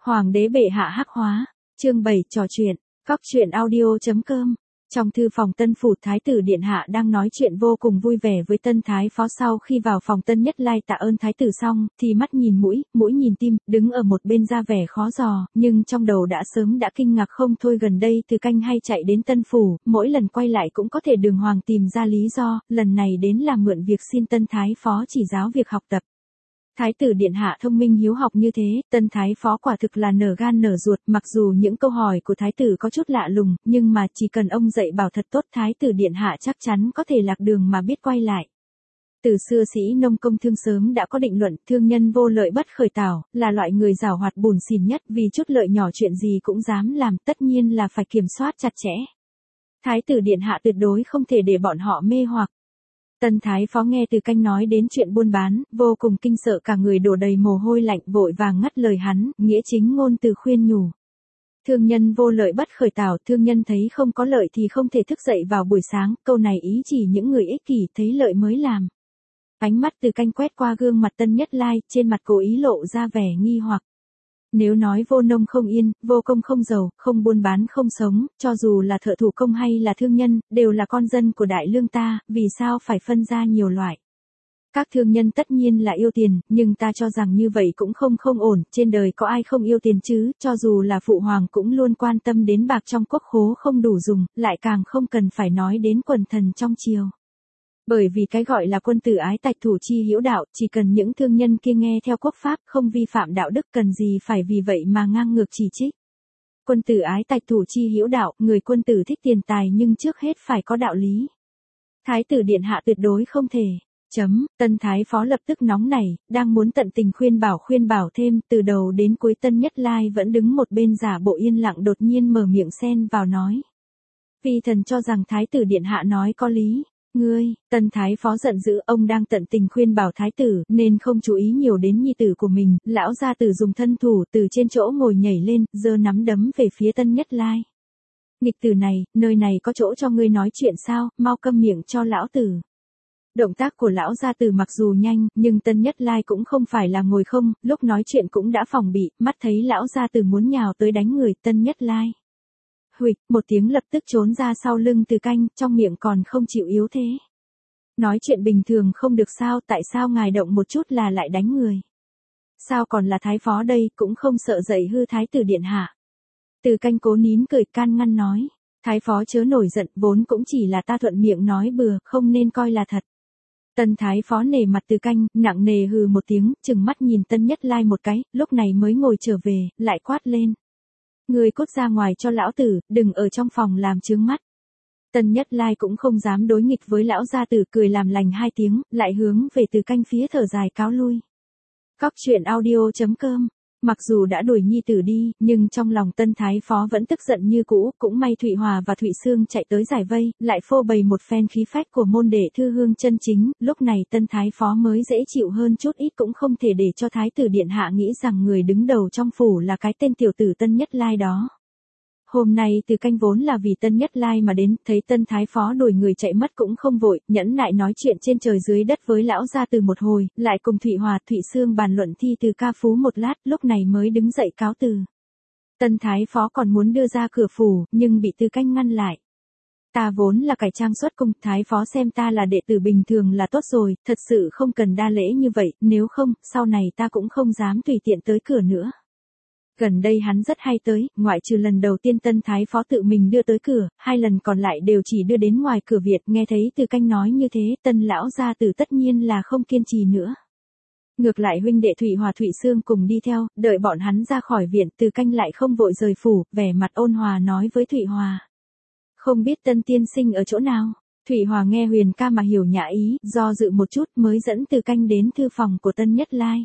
Hoàng đế bệ hạ hắc hóa. Chương 7 trò chuyện. Cóc truyện audio.com. Trong thư phòng Tân Phủ, Thái tử Điện Hạ đang nói chuyện vô cùng vui vẻ với Tân Thái Phó. Sau khi vào phòng Tân Nhất Lai tạ ơn Thái tử xong, thì mắt nhìn mũi, mũi nhìn tim, đứng ở một bên ra vẻ khó dò, nhưng trong đầu đã sớm đã kinh ngạc không thôi. Gần đây Từ Canh hay chạy đến Tân Phủ, mỗi lần quay lại cũng có thể đường hoàng tìm ra lý do, lần này đến là mượn việc xin Tân Thái Phó chỉ giáo việc học tập. Thái tử Điện Hạ thông minh hiếu học như thế, Tân Thái Phó quả thực là nở gan nở ruột, mặc dù những câu hỏi của Thái tử có chút lạ lùng, nhưng mà chỉ cần ông dạy bảo thật tốt, Thái tử Điện Hạ chắc chắn có thể lạc đường mà biết quay lại. Từ xưa sĩ nông công thương sớm đã có định luận, thương nhân vô lợi bất khởi tảo, là loại người giàu hoạt bủn xỉn nhất, vì chút lợi nhỏ chuyện gì cũng dám làm, tất nhiên là phải kiểm soát chặt chẽ. Thái tử Điện Hạ tuyệt đối không thể để bọn họ mê hoặc. Tân Thái Phó nghe Từ Canh nói đến chuyện buôn bán, vô cùng kinh sợ, cả người đổ đầy mồ hôi lạnh, vội vàng ngắt lời hắn, nghĩa chính ngôn từ khuyên nhủ. Thương nhân vô lợi bất khởi tảo, thương nhân thấy không có lợi thì không thể thức dậy vào buổi sáng, câu này ý chỉ những người ích kỷ, thấy lợi mới làm. Ánh mắt Từ Canh quét qua gương mặt Tân Nhất Lai, trên mặt cố ý lộ ra vẻ nghi hoặc. Nếu nói vô nông không yên, vô công không giàu, không buôn bán không sống, cho dù là thợ thủ công hay là thương nhân, đều là con dân của đại lương ta, vì sao phải phân ra nhiều loại? Các thương nhân tất nhiên là yêu tiền, nhưng ta cho rằng như vậy cũng không ổn, trên đời có ai không yêu tiền chứ, cho dù là phụ hoàng cũng luôn quan tâm đến bạc trong quốc khố không đủ dùng, lại càng không cần phải nói đến quần thần trong triều. Bởi vì cái gọi là quân tử ái tạch thủ chi hữu đạo, chỉ cần những thương nhân kia nghe theo quốc pháp, không vi phạm đạo đức, cần gì phải vì vậy mà ngang ngược chỉ trích. Quân tử ái tạch thủ chi hữu đạo, người quân tử thích tiền tài nhưng trước hết phải có đạo lý. Thái tử Điện Hạ tuyệt đối không thể. Tân Thái Phó lập tức nóng nảy, đang muốn tận tình khuyên bảo thêm, từ đầu đến cuối Tân Nhất Lai vẫn đứng một bên giả bộ yên lặng, đột nhiên mở miệng xen vào nói. Phi thần cho rằng Thái tử Điện Hạ nói có lý. Ngươi, Tân Thái Phó giận dữ, ông đang tận tình khuyên bảo Thái tử, nên không chú ý nhiều đến nhi tử của mình, lão gia tử dùng thân thủ từ trên chỗ ngồi nhảy lên, giơ nắm đấm về phía Tân Nhất Lai. Nghịch tử này, nơi này có chỗ cho ngươi nói chuyện sao, mau câm miệng cho lão tử. Động tác của lão gia tử mặc dù nhanh, nhưng Tân Nhất Lai cũng không phải là ngồi không, lúc nói chuyện cũng đã phòng bị, mắt thấy lão gia tử muốn nhào tới đánh người, Tân Nhất Lai. Huỵch, một tiếng lập tức trốn ra sau lưng Từ Canh, trong miệng còn không chịu yếu thế. Nói chuyện bình thường không được sao, tại sao ngài động một chút là lại đánh người? Sao còn là Thái Phó đây, cũng không sợ dậy hư Thái tử Điện Hạ? Từ Canh cố nín cười, can ngăn nói. Thái Phó chớ nổi giận, vốn cũng chỉ là ta thuận miệng nói bừa, không nên coi là thật. Tân Thái Phó nể mặt Từ Canh, nặng nề hừ một tiếng, chừng mắt nhìn Tân Nhất Lai một cái, lúc này mới ngồi trở về, lại quát lên. Người cút ra ngoài cho lão tử, đừng ở trong phòng làm chướng mắt. Tân Nhất Lai cũng không dám đối nghịch với lão gia tử, cười làm lành hai tiếng, lại hướng về Từ Canh phía thở dài cáo lui. Cóc truyện audio.com. Mặc dù đã đuổi nhi tử đi, nhưng trong lòng Tân Thái Phó vẫn tức giận như cũ, cũng may Thụy Hòa và Thụy Xương chạy tới giải vây, lại phô bày một phen khí phách của môn đệ thư hương chân chính, lúc này Tân Thái Phó mới dễ chịu hơn chút ít, cũng không thể để cho Thái tử Điện Hạ nghĩ rằng người đứng đầu trong phủ là cái tên tiểu tử Tân Nhất Lai đó. Hôm nay Từ Canh vốn là vì Tân Nhất Lai mà đến, thấy Tân Thái Phó đuổi người chạy mất cũng không vội, nhẫn nại nói chuyện trên trời dưới đất với lão gia từ một hồi, lại cùng Thụy Hòa, Thụy Xương bàn luận thi từ ca phú một lát, lúc này mới đứng dậy cáo từ. Tân Thái Phó còn muốn đưa ra cửa phủ, nhưng bị Từ Canh ngăn lại. Ta vốn là cải trang xuất cung, Thái Phó xem ta là đệ tử bình thường là tốt rồi, thật sự không cần đa lễ như vậy, nếu không, sau này ta cũng không dám tùy tiện tới cửa nữa. Gần đây hắn rất hay tới, ngoại trừ lần đầu tiên Tân Thái Phó tự mình đưa tới cửa, 2 lần còn lại đều chỉ đưa đến ngoài cửa viện. Nghe thấy Từ Canh nói như thế, Tân lão gia tử tất nhiên là không kiên trì nữa. Ngược lại huynh đệ Thụy Hòa Thụy Xương cùng đi theo, đợi bọn hắn ra khỏi viện, Từ Canh lại không vội rời phủ, vẻ mặt ôn hòa nói với Thụy Hòa. Không biết Tân tiên sinh ở chỗ nào? Thụy Hòa nghe Huyền ca mà hiểu nhã ý, do dự một chút mới dẫn Từ Canh đến thư phòng của Tân Nhất Lai.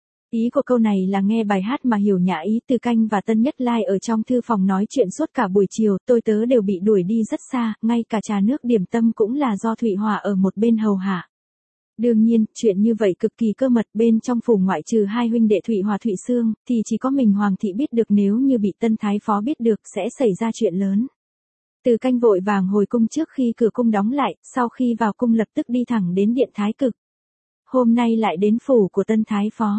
Ý của câu này là nghe bài hát mà hiểu nhã ý. Từ Canh và Tân Nhất Lai ở trong thư phòng nói chuyện suốt cả buổi chiều, tôi tớ đều bị đuổi đi rất xa, ngay cả trà nước điểm tâm cũng là do Thụy Hòa ở một bên hầu hạ. Đương nhiên, chuyện như vậy cực kỳ cơ mật, bên trong phủ ngoại trừ 2 huynh đệ Thụy Hòa Thụy Xương, thì chỉ có mình Hoàng thị biết được, nếu như bị Tân Thái Phó biết được sẽ xảy ra chuyện lớn. Từ Canh vội vàng hồi cung trước khi cửa cung đóng lại, sau khi vào cung lập tức đi thẳng đến điện Thái Cực. Hôm nay lại đến phủ của Tân Thái Phó.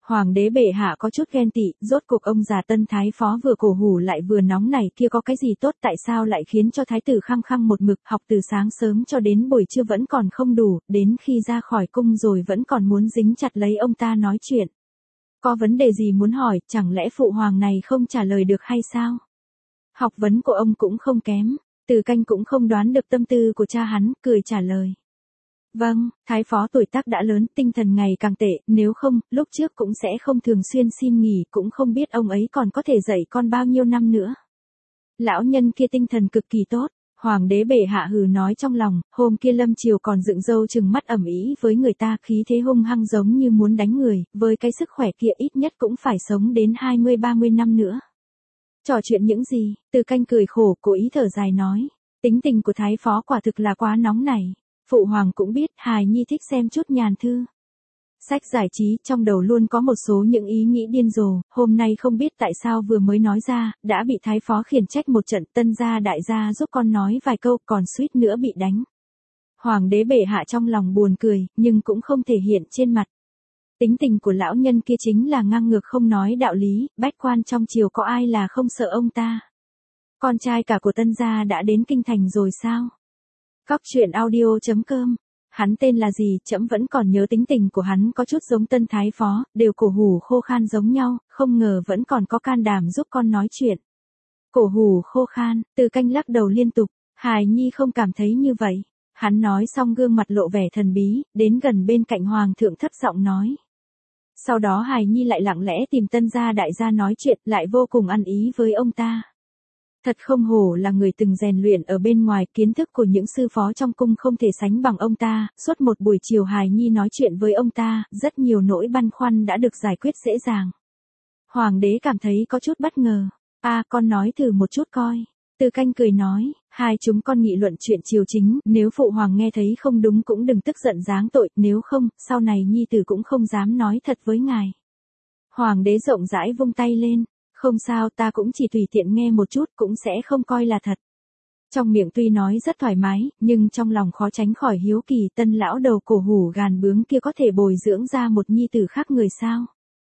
Hoàng đế bệ hạ có chút ghen tị, rốt cuộc ông già Tân Thái Phó vừa cổ hủ lại vừa nóng này kia có cái gì tốt, tại sao lại khiến cho thái tử khăng khăng một mực học từ sáng sớm cho đến buổi trưa vẫn còn không đủ, đến khi ra khỏi cung rồi vẫn còn muốn dính chặt lấy ông ta nói chuyện. Có vấn đề gì muốn hỏi, chẳng lẽ phụ hoàng này không trả lời được hay sao? Học vấn của ông cũng không kém, Từ Canh cũng không đoán được tâm tư của cha hắn, cười trả lời. Vâng, Thái Phó tuổi tác đã lớn, tinh thần ngày càng tệ, nếu không, lúc trước cũng sẽ không thường xuyên xin nghỉ, cũng không biết ông ấy còn có thể dạy con bao nhiêu năm nữa. Lão nhân kia tinh thần cực kỳ tốt, Hoàng đế bệ hạ hừ nói trong lòng, hôm kia Lâm Triều còn dựng râu trừng mắt ầm ĩ với người ta, khí thế hung hăng giống như muốn đánh người, với cái sức khỏe kia ít nhất cũng phải sống đến 20-30 năm nữa. Trò chuyện những gì, Từ Canh cười khổ, cố ý thở dài nói, tính tình của Thái Phó quả thực là quá nóng nảy. Phụ hoàng cũng biết, hài nhi thích xem chút nhàn thư. Sách giải trí, trong đầu luôn có một số những ý nghĩ điên rồ, hôm nay không biết tại sao vừa mới nói ra, đã bị Thái Phó khiển trách một trận, Tân gia đại gia giúp con nói vài câu, còn suýt nữa bị đánh. Hoàng đế bệ hạ trong lòng buồn cười, nhưng cũng không thể hiện trên mặt. Tính tình của lão nhân kia chính là ngang ngược không nói đạo lý, bách quan trong triều có ai là không sợ ông ta. Con trai cả của Tân gia đã đến kinh thành rồi sao? Cóc truyện audio.com. Hắn tên là gì, trẫm vẫn còn nhớ tính tình của hắn có chút giống Tân Thái Phó, đều cổ hủ khô khan giống nhau, không ngờ vẫn còn có can đảm giúp con nói chuyện. Cổ hủ khô khan, Từ Canh lắc đầu liên tục, hài nhi không cảm thấy như vậy. Hắn nói xong gương mặt lộ vẻ thần bí, đến gần bên cạnh hoàng thượng thấp giọng nói. Sau đó hài nhi lại lặng lẽ tìm Tân gia đại gia nói chuyện, lại vô cùng ăn ý với ông ta. Thật không hổ là người từng rèn luyện ở bên ngoài, kiến thức của những sư phó trong cung không thể sánh bằng ông ta, suốt một buổi chiều hài nhi nói chuyện với ông ta, rất nhiều nỗi băn khoăn đã được giải quyết dễ dàng. Hoàng đế cảm thấy có chút bất ngờ, con nói thử một chút coi. Từ Canh cười nói, hai chúng con nghị luận chuyện triều chính, nếu phụ hoàng nghe thấy không đúng cũng đừng tức giận giáng tội, nếu không, sau này nhi tử cũng không dám nói thật với ngài. Hoàng đế rộng rãi vung tay lên. Không sao, ta cũng chỉ tùy tiện nghe một chút, cũng sẽ không coi là thật. Trong miệng tuy nói rất thoải mái, nhưng trong lòng khó tránh khỏi hiếu kỳ, Tân lão đầu cổ hủ gàn bướng kia có thể bồi dưỡng ra một nhi tử khác người sao?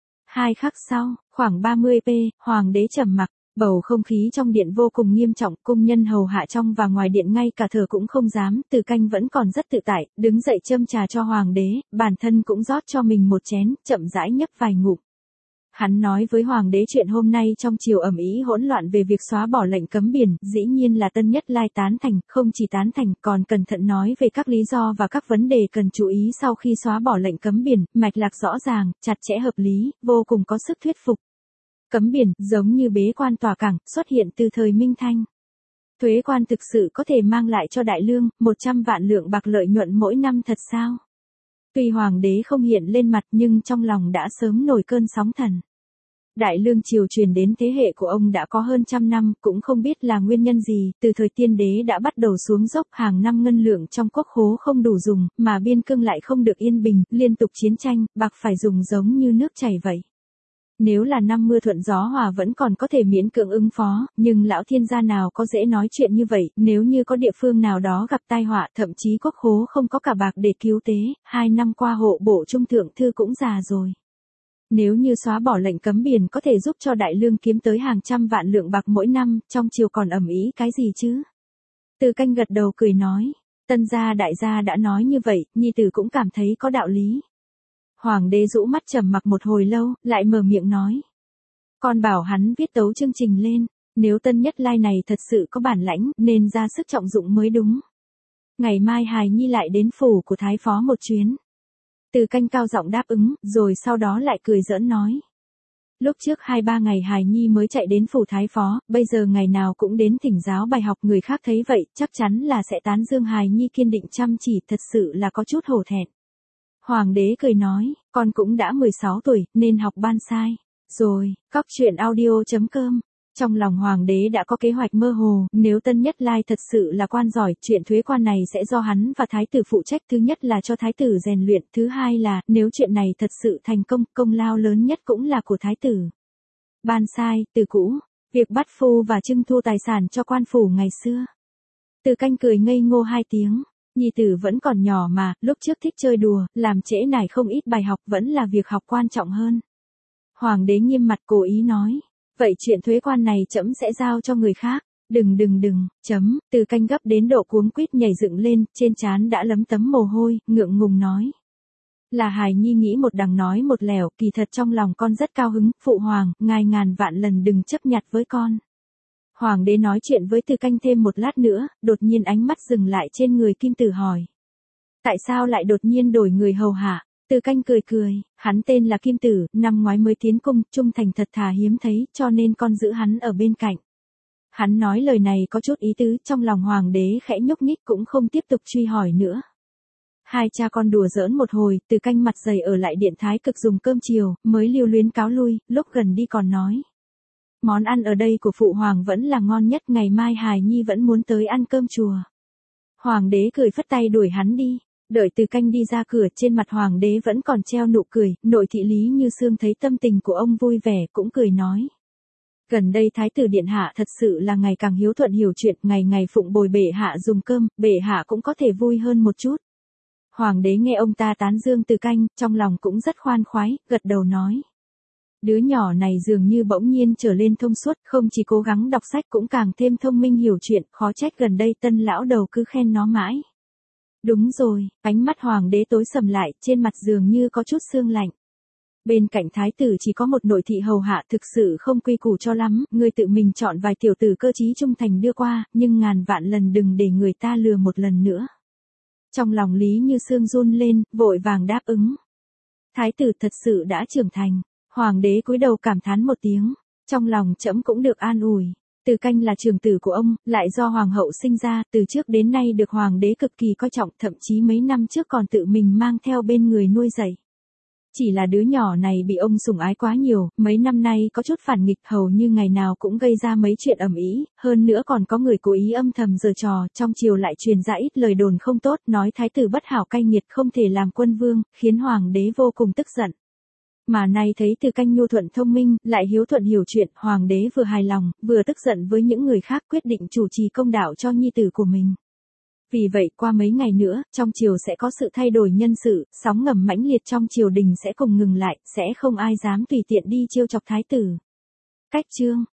2 khắc sau, khoảng 30p, hoàng đế trầm mặc, bầu không khí trong điện vô cùng nghiêm trọng, cung nhân hầu hạ trong và ngoài điện ngay cả thở cũng không dám, Từ Canh vẫn còn rất tự tại, đứng dậy châm trà cho hoàng đế, bản thân cũng rót cho mình một chén, chậm rãi nhấp vài ngụm. Hắn nói với hoàng đế chuyện hôm nay trong triều ầm ĩ hỗn loạn về việc xóa bỏ lệnh cấm biển, dĩ nhiên là Tân Nhất Lai tán thành, không chỉ tán thành, còn cẩn thận nói về các lý do và các vấn đề cần chú ý sau khi xóa bỏ lệnh cấm biển, mạch lạc rõ ràng, chặt chẽ hợp lý, vô cùng có sức thuyết phục. Cấm biển, giống như bế quan tòa cảng, xuất hiện từ thời Minh Thanh. Thuế quan thực sự có thể mang lại cho đại lương 100 vạn lượng bạc lợi nhuận mỗi năm thật sao? Tuy hoàng đế không hiện lên mặt nhưng trong lòng đã sớm nổi cơn sóng thần. Đại lương triều truyền đến thế hệ của ông đã có hơn 100 năm, cũng không biết là nguyên nhân gì, từ thời tiên đế đã bắt đầu xuống dốc, hàng năm ngân lượng trong quốc khố không đủ dùng, mà biên cương lại không được yên bình, liên tục chiến tranh, bạc phải dùng giống như nước chảy vậy. Nếu là năm mưa thuận gió hòa vẫn còn có thể miễn cưỡng ứng phó, nhưng lão thiên gia nào có dễ nói chuyện như vậy, nếu như có địa phương nào đó gặp tai họa, thậm chí quốc khố không có cả bạc để cứu tế, 2 năm qua hộ bộ trung thượng thư cũng già rồi. Nếu như xóa bỏ lệnh cấm biển có thể giúp cho đại lương kiếm tới hàng trăm vạn lượng bạc mỗi năm, trong triều còn ầm ĩ cái gì chứ? Từ Canh gật đầu cười nói, Tân gia đại gia đã nói như vậy, nhi tử cũng cảm thấy có đạo lý. Hoàng đế rũ mắt trầm mặc một hồi lâu, lại mở miệng nói. Con bảo hắn viết tấu chương trình lên, nếu Tân Nhất Lai này thật sự có bản lãnh, nên ra sức trọng dụng mới đúng. Ngày mai hài nhi lại đến phủ của Thái Phó một chuyến. Từ Canh cao giọng đáp ứng, rồi sau đó lại cười giỡn nói. Lúc trước 2-3 ngày hài nhi mới chạy đến phủ Thái Phó, bây giờ ngày nào cũng đến thỉnh giáo bài học, người khác thấy vậy, chắc chắn là sẽ tán dương hài nhi kiên định chăm chỉ, thật sự là có chút hổ thẹn. Hoàng đế cười nói, con cũng đã 16 tuổi, nên học ban sai. Rồi, cóc truyện audio.com. Trong lòng hoàng đế đã có kế hoạch mơ hồ, nếu Tân Nhất Lai thật sự là quan giỏi, chuyện thuế quan này sẽ do hắn và thái tử phụ trách, thứ nhất là cho thái tử rèn luyện, thứ hai là, nếu chuyện này thật sự thành công, công lao lớn nhất cũng là của thái tử. Ban sai, từ cũ, việc bắt phu và trưng thu tài sản cho quan phủ ngày xưa. Từ Canh cười ngây ngô 2 tiếng. Nhi tử vẫn còn nhỏ mà, lúc trước thích chơi đùa, làm trễ nải không ít bài học, vẫn là việc học quan trọng hơn. Hoàng đế nghiêm mặt cố ý nói. Vậy chuyện thuế quan này trẫm sẽ giao cho người khác. Đừng, Từ Canh gấp đến độ cuống quýt nhảy dựng lên, trên trán đã lấm tấm mồ hôi, ngượng ngùng nói. Là hài nhi nghĩ một đằng nói một lẻo, kỳ thật trong lòng con rất cao hứng, phụ hoàng, ngài ngàn vạn lần đừng chấp nhặt với con. Hoàng đế nói chuyện với Từ Canh thêm một lát nữa, đột nhiên ánh mắt dừng lại trên người Kim Tử hỏi. Tại sao lại đột nhiên đổi người hầu hạ? Từ Canh cười, hắn tên là Kim Tử, năm ngoái mới tiến cung, trung thành thật thà hiếm thấy, cho nên con giữ hắn ở bên cạnh. Hắn nói lời này có chút ý tứ, trong lòng hoàng đế khẽ nhúc nhích cũng không tiếp tục truy hỏi nữa. Hai cha con đùa giỡn một hồi, Từ Canh mặt dày ở lại điện thái cực dùng cơm chiều, mới lưu luyến cáo lui, lúc gần đi còn nói. Món ăn ở đây của phụ hoàng vẫn là ngon nhất, ngày mai hài nhi vẫn muốn tới ăn cơm chùa. Hoàng đế cười phất tay đuổi hắn đi. Đợi Từ Canh đi ra cửa, trên mặt hoàng đế vẫn còn treo nụ cười, nội thị Lý Như Sương thấy tâm tình của ông vui vẻ cũng cười nói. Gần đây thái tử điện hạ thật sự là ngày càng hiếu thuận hiểu chuyện, ngày ngày phụng bồi bệ hạ dùng cơm, bệ hạ cũng có thể vui hơn một chút. Hoàng đế nghe ông ta tán dương Từ Canh, trong lòng cũng rất khoan khoái, gật đầu nói. Đứa nhỏ này dường như bỗng nhiên trở lên thông suốt, không chỉ cố gắng đọc sách cũng càng thêm thông minh hiểu chuyện, khó trách gần đây Tân lão đầu cứ khen nó mãi. Đúng rồi, ánh mắt hoàng đế tối sầm lại, trên mặt dường như có chút sương lạnh. Bên cạnh thái tử chỉ có một nội thị hầu hạ, thực sự không quy củ cho lắm, ngươi tự mình chọn vài tiểu tử cơ trí trung thành đưa qua, nhưng ngàn vạn lần đừng để người ta lừa một lần nữa. Trong lòng Lý Như Sương run lên, vội vàng đáp ứng. Thái tử thật sự đã trưởng thành. Hoàng đế cúi đầu cảm thán một tiếng, trong lòng trẫm cũng được an ủi. Từ Canh là trưởng tử của ông, lại do hoàng hậu sinh ra, từ trước đến nay được hoàng đế cực kỳ coi trọng, thậm chí mấy năm trước còn tự mình mang theo bên người nuôi dạy. Chỉ là đứa nhỏ này bị ông sủng ái quá nhiều, mấy năm nay có chút phản nghịch, hầu như ngày nào cũng gây ra mấy chuyện ầm ĩ, hơn nữa còn có người cố ý âm thầm giở trò, trong triều lại truyền ra ít lời đồn không tốt, nói thái tử bất hảo cay nghiệt không thể làm quân vương, khiến hoàng đế vô cùng tức giận. Mà nay thấy Từ Canh nhu thuận thông minh, lại hiếu thuận hiểu chuyện, hoàng đế vừa hài lòng, vừa tức giận với những người khác, quyết định chủ trì công đạo cho nhi tử của mình. Vì vậy qua mấy ngày nữa, trong triều sẽ có sự thay đổi nhân sự, sóng ngầm mãnh liệt trong triều đình sẽ cùng ngừng lại, sẽ không ai dám tùy tiện đi trêu chọc thái tử. Cách chương